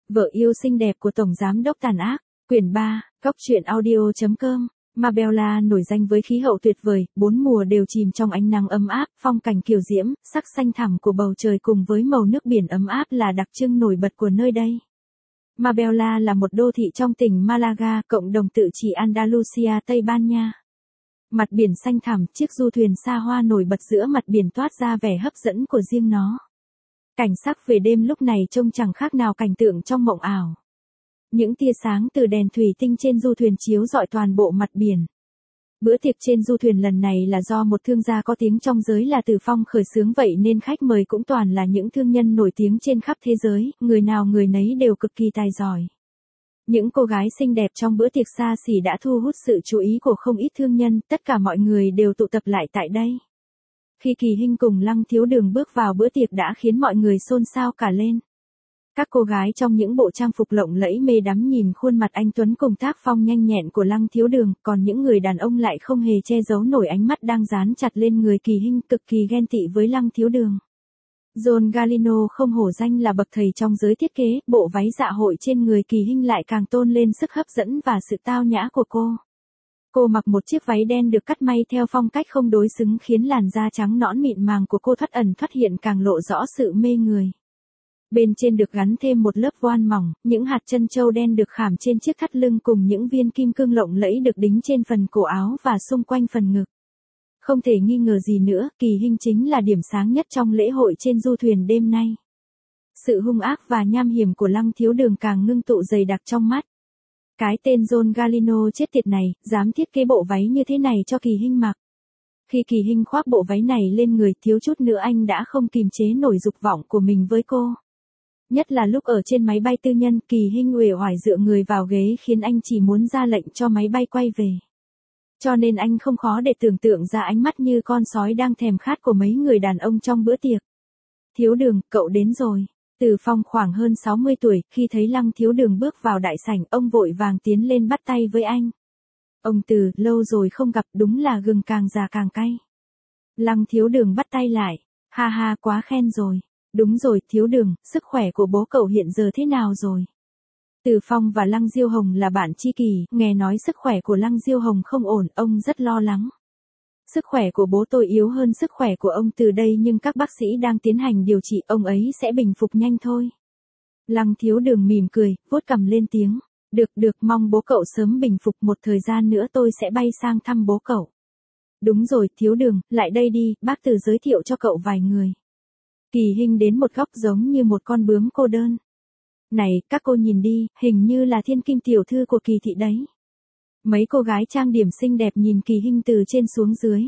Vợ yêu xinh đẹp của Tổng Giám đốc tàn ác, quyển 3, Cóc truyện audio.com. Marbella nổi danh với khí hậu tuyệt vời, 4 mùa đều chìm trong ánh nắng ấm áp, phong cảnh kiều diễm, sắc xanh thẳm của bầu trời cùng với màu nước biển ấm áp là đặc trưng nổi bật của nơi đây. Marbella là một đô thị trong tỉnh Malaga, cộng đồng tự trị Andalusia, Tây Ban Nha. Mặt biển xanh thẳm, chiếc du thuyền xa hoa nổi bật giữa mặt biển toát ra vẻ hấp dẫn của riêng nó. Cảnh sắc về đêm lúc này trông chẳng khác nào cảnh tượng trong mộng ảo. Những tia sáng từ đèn thủy tinh trên du thuyền chiếu rọi toàn bộ mặt biển. Bữa tiệc trên du thuyền lần này là do một thương gia có tiếng trong giới là Từ Phong khởi xướng, vậy nên khách mời cũng toàn là những thương nhân nổi tiếng trên khắp thế giới, người nào người nấy đều cực kỳ tài giỏi. Những cô gái xinh đẹp trong bữa tiệc xa xỉ đã thu hút sự chú ý của không ít thương nhân, tất cả mọi người đều tụ tập lại tại đây. Khi Kỳ Hinh cùng Lăng Thiếu Đường bước vào bữa tiệc đã khiến mọi người xôn xao cả lên. Các cô gái trong những bộ trang phục lộng lẫy mê đắm nhìn khuôn mặt anh tuấn cùng tác phong nhanh nhẹn của Lăng Thiếu Đường, còn những người đàn ông lại không hề che giấu nổi ánh mắt đang dán chặt lên người Kỳ Hinh, cực kỳ ghen tị với Lăng Thiếu Đường. John Galliano không hổ danh là bậc thầy trong giới thiết kế, bộ váy dạ hội trên người Kỳ Hinh lại càng tôn lên sức hấp dẫn và sự tao nhã của cô. Cô mặc một chiếc váy đen được cắt may theo phong cách không đối xứng khiến làn da trắng nõn mịn màng của cô thoát ẩn thoát hiện càng lộ rõ sự mê người. Bên trên được gắn thêm một lớp voan mỏng, những hạt trân châu đen được khảm trên chiếc thắt lưng cùng những viên kim cương lộng lẫy được đính trên phần cổ áo và xung quanh phần ngực. Không thể nghi ngờ gì nữa, Kỳ Hinh chính là điểm sáng nhất trong lễ hội trên du thuyền đêm nay. Sự hung ác và nham hiểm của Lăng Thiếu Đường càng ngưng tụ dày đặc trong mắt. Cái tên John Galliano chết tiệt này, dám thiết kế bộ váy như thế này cho Kỳ Hinh mặc. Khi Kỳ Hinh khoác bộ váy này lên người, thiếu chút nữa anh đã không kìm chế nổi dục vọng của mình với cô. Nhất là lúc ở trên máy bay tư nhân, Kỳ Hinh uể oải dựa người vào ghế khiến anh chỉ muốn ra lệnh cho máy bay quay về. Cho nên anh không khó để tưởng tượng ra ánh mắt như con sói đang thèm khát của mấy người đàn ông trong bữa tiệc. Thiếu Đường, cậu đến rồi. Từ Phong khoảng hơn 60 tuổi, khi thấy Lăng Thiếu Đường bước vào đại sảnh, ông vội vàng tiến lên bắt tay với anh. Ông Từ, lâu rồi không gặp, đúng là gừng càng già càng cay. Lăng Thiếu Đường bắt tay lại. Ha ha, quá khen rồi. Đúng rồi, Thiếu Đường, sức khỏe của bố cậu hiện giờ thế nào rồi? Từ Phong và Lăng Diêu Hồng là bạn tri kỷ, nghe nói sức khỏe của Lăng Diêu Hồng không ổn, ông rất lo lắng. Sức khỏe của bố tôi yếu hơn sức khỏe của ông Từ đây, nhưng các bác sĩ đang tiến hành điều trị, ông ấy sẽ bình phục nhanh thôi. Lăng Thiếu Đường mỉm cười, vuốt cằm lên tiếng. Được, mong bố cậu sớm bình phục, một thời gian nữa tôi sẽ bay sang thăm bố cậu. Đúng rồi, Thiếu Đường, lại đây đi, bác Từ giới thiệu cho cậu vài người. Kỳ Hinh đến một góc giống như một con bướm cô đơn. Này, các cô nhìn đi, hình như là Thiên Kim tiểu thư của Kỳ thị đấy. Mấy cô gái trang điểm xinh đẹp nhìn Kỳ Hinh từ trên xuống dưới.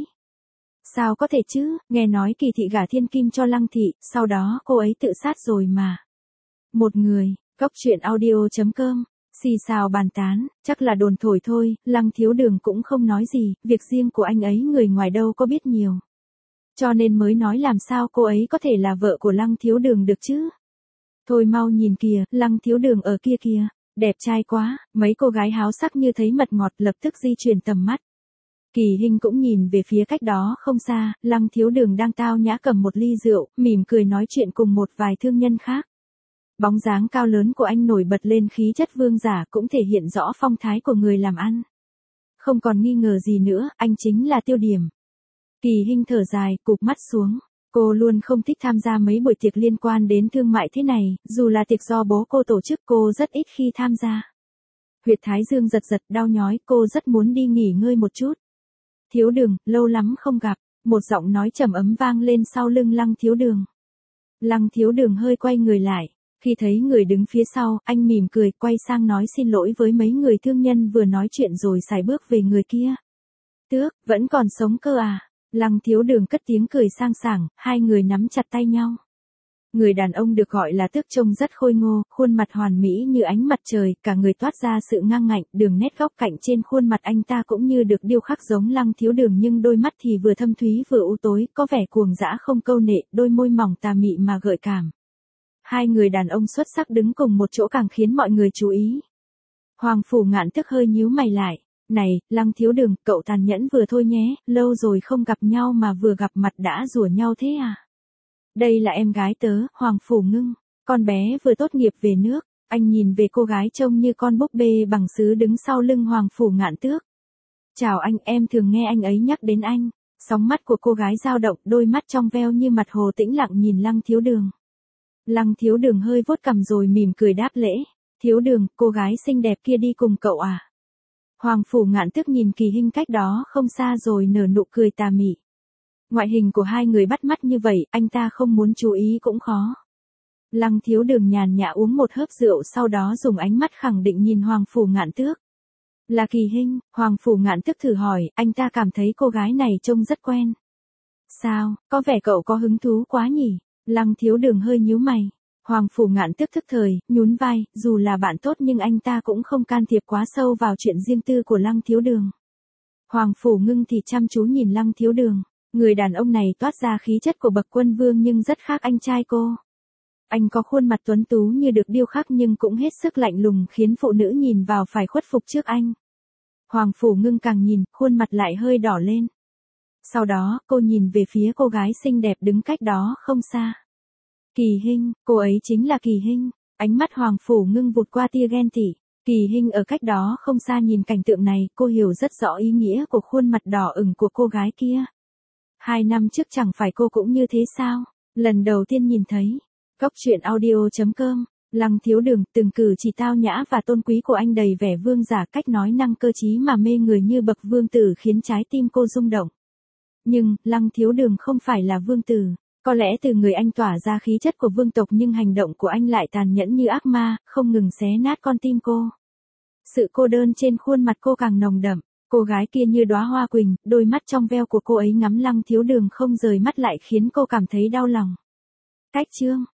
Sao có thể chứ, nghe nói Kỳ thị gả Thiên Kim cho Lăng thị, sau đó cô ấy tự sát rồi mà. Một người, Cóc truyện audio.com, xì xào bàn tán, chắc là đồn thổi thôi, Lăng Thiếu Đường cũng không nói gì, việc riêng của anh ấy người ngoài đâu có biết nhiều. Cho nên mới nói làm sao cô ấy có thể là vợ của Lăng Thiếu Đường được chứ. Thôi mau nhìn kìa, Lăng Thiếu Đường ở kia kìa, đẹp trai quá, mấy cô gái háo sắc như thấy mật ngọt lập tức di chuyển tầm mắt. Kỳ Hinh cũng nhìn về phía cách đó không xa, Lăng Thiếu Đường đang tao nhã cầm một ly rượu, mỉm cười nói chuyện cùng một vài thương nhân khác. Bóng dáng cao lớn của anh nổi bật lên khí chất vương giả, cũng thể hiện rõ phong thái của người làm ăn. Không còn nghi ngờ gì nữa, anh chính là tiêu điểm. Kỳ Hinh thở dài, cụp mắt xuống. Cô luôn không thích tham gia mấy buổi tiệc liên quan đến thương mại thế này, dù là tiệc do bố cô tổ chức cô rất ít khi tham gia. Huyệt thái dương giật giật đau nhói, cô rất muốn đi nghỉ ngơi một chút. Thiếu Đường, lâu lắm không gặp, một giọng nói trầm ấm vang lên sau lưng Lăng Thiếu Đường. Lăng Thiếu Đường hơi quay người lại, khi thấy người đứng phía sau, anh mỉm cười, quay sang nói xin lỗi với mấy người thương nhân vừa nói chuyện rồi sải bước về người kia. Tước, vẫn còn sống cơ à? Lăng Thiếu Đường cất tiếng cười sang sảng, hai người nắm chặt tay nhau. Người đàn ông được gọi là Tước trông rất khôi ngô, khuôn mặt hoàn mỹ như ánh mặt trời, cả người toát ra sự ngang ngạnh, đường nét góc cạnh trên khuôn mặt anh ta cũng như được điêu khắc giống Lăng Thiếu Đường, nhưng đôi mắt thì vừa thâm thúy vừa u tối, có vẻ cuồng dã không câu nệ, đôi môi mỏng tà mị mà gợi cảm. Hai người đàn ông xuất sắc đứng cùng một chỗ càng khiến mọi người chú ý. Hoàng Phủ Ngạn Thức hơi nhíu mày lại. Này, Lăng Thiếu Đường, cậu tàn nhẫn vừa thôi nhé, lâu rồi không gặp nhau mà vừa gặp mặt đã rủa nhau thế à? Đây là em gái tớ, Hoàng Phủ Ngưng, con bé vừa tốt nghiệp về nước. Anh nhìn về cô gái trông như con búp bê bằng sứ đứng sau lưng Hoàng Phủ Ngạn Tước. Chào anh, em thường nghe anh ấy nhắc đến anh. Sóng mắt của cô gái dao động, đôi mắt trong veo như mặt hồ tĩnh lặng nhìn Lăng Thiếu Đường. Lăng Thiếu Đường hơi vuốt cằm rồi mỉm cười đáp lễ. Thiếu Đường, cô gái xinh đẹp kia đi cùng cậu à? Hoàng Phủ Ngạn Tước nhìn Kỳ Hinh cách đó không xa rồi nở nụ cười tà mị. Ngoại hình của hai người bắt mắt như vậy, anh ta không muốn chú ý cũng khó. Lăng Thiếu Đường nhàn nhã uống một hớp rượu sau đó dùng ánh mắt khẳng định nhìn Hoàng Phủ Ngạn Tước. Là Kỳ Hinh, Hoàng Phủ Ngạn Tước thử hỏi, anh ta cảm thấy cô gái này trông rất quen. Sao, có vẻ cậu có hứng thú quá nhỉ? Lăng Thiếu Đường hơi nhíu mày. Hoàng Phủ Ngạn Tước thức thời, nhún vai, dù là bạn tốt nhưng anh ta cũng không can thiệp quá sâu vào chuyện riêng tư của Lăng Thiếu Đường. Hoàng Phủ Ngưng thì chăm chú nhìn Lăng Thiếu Đường. Người đàn ông này toát ra khí chất của bậc quân vương nhưng rất khác anh trai cô. Anh có khuôn mặt tuấn tú như được điêu khắc nhưng cũng hết sức lạnh lùng khiến phụ nữ nhìn vào phải khuất phục trước anh. Hoàng Phủ Ngưng càng nhìn, khuôn mặt lại hơi đỏ lên. Sau đó, cô nhìn về phía cô gái xinh đẹp đứng cách đó không xa. Kỳ Hinh, cô ấy chính là Kỳ Hinh. Ánh mắt Hoàng Phủ Ngưng vụt qua tia ghen tị. Kỳ Hinh ở cách đó không xa nhìn cảnh tượng này, cô hiểu rất rõ ý nghĩa của khuôn mặt đỏ ửng của cô gái kia. 2 năm trước chẳng phải cô cũng như thế sao? Lần đầu tiên nhìn thấy. Cốc truyện audio.com. Lăng Thiếu Đường, từng cử chỉ tao nhã và tôn quý của anh đầy vẻ vương giả, cách nói năng cơ trí mà mê người như bậc vương tử khiến trái tim cô rung động. Nhưng, Lăng Thiếu Đường không phải là vương tử. Có lẽ từ người anh tỏa ra khí chất của vương tộc nhưng hành động của anh lại tàn nhẫn như ác ma, không ngừng xé nát con tim cô. Sự cô đơn trên khuôn mặt cô càng nồng đậm. Cô gái kia như đóa hoa quỳnh, đôi mắt trong veo của cô ấy ngắm Lăng Thiếu Đường không rời mắt lại khiến cô cảm thấy đau lòng. Cách chương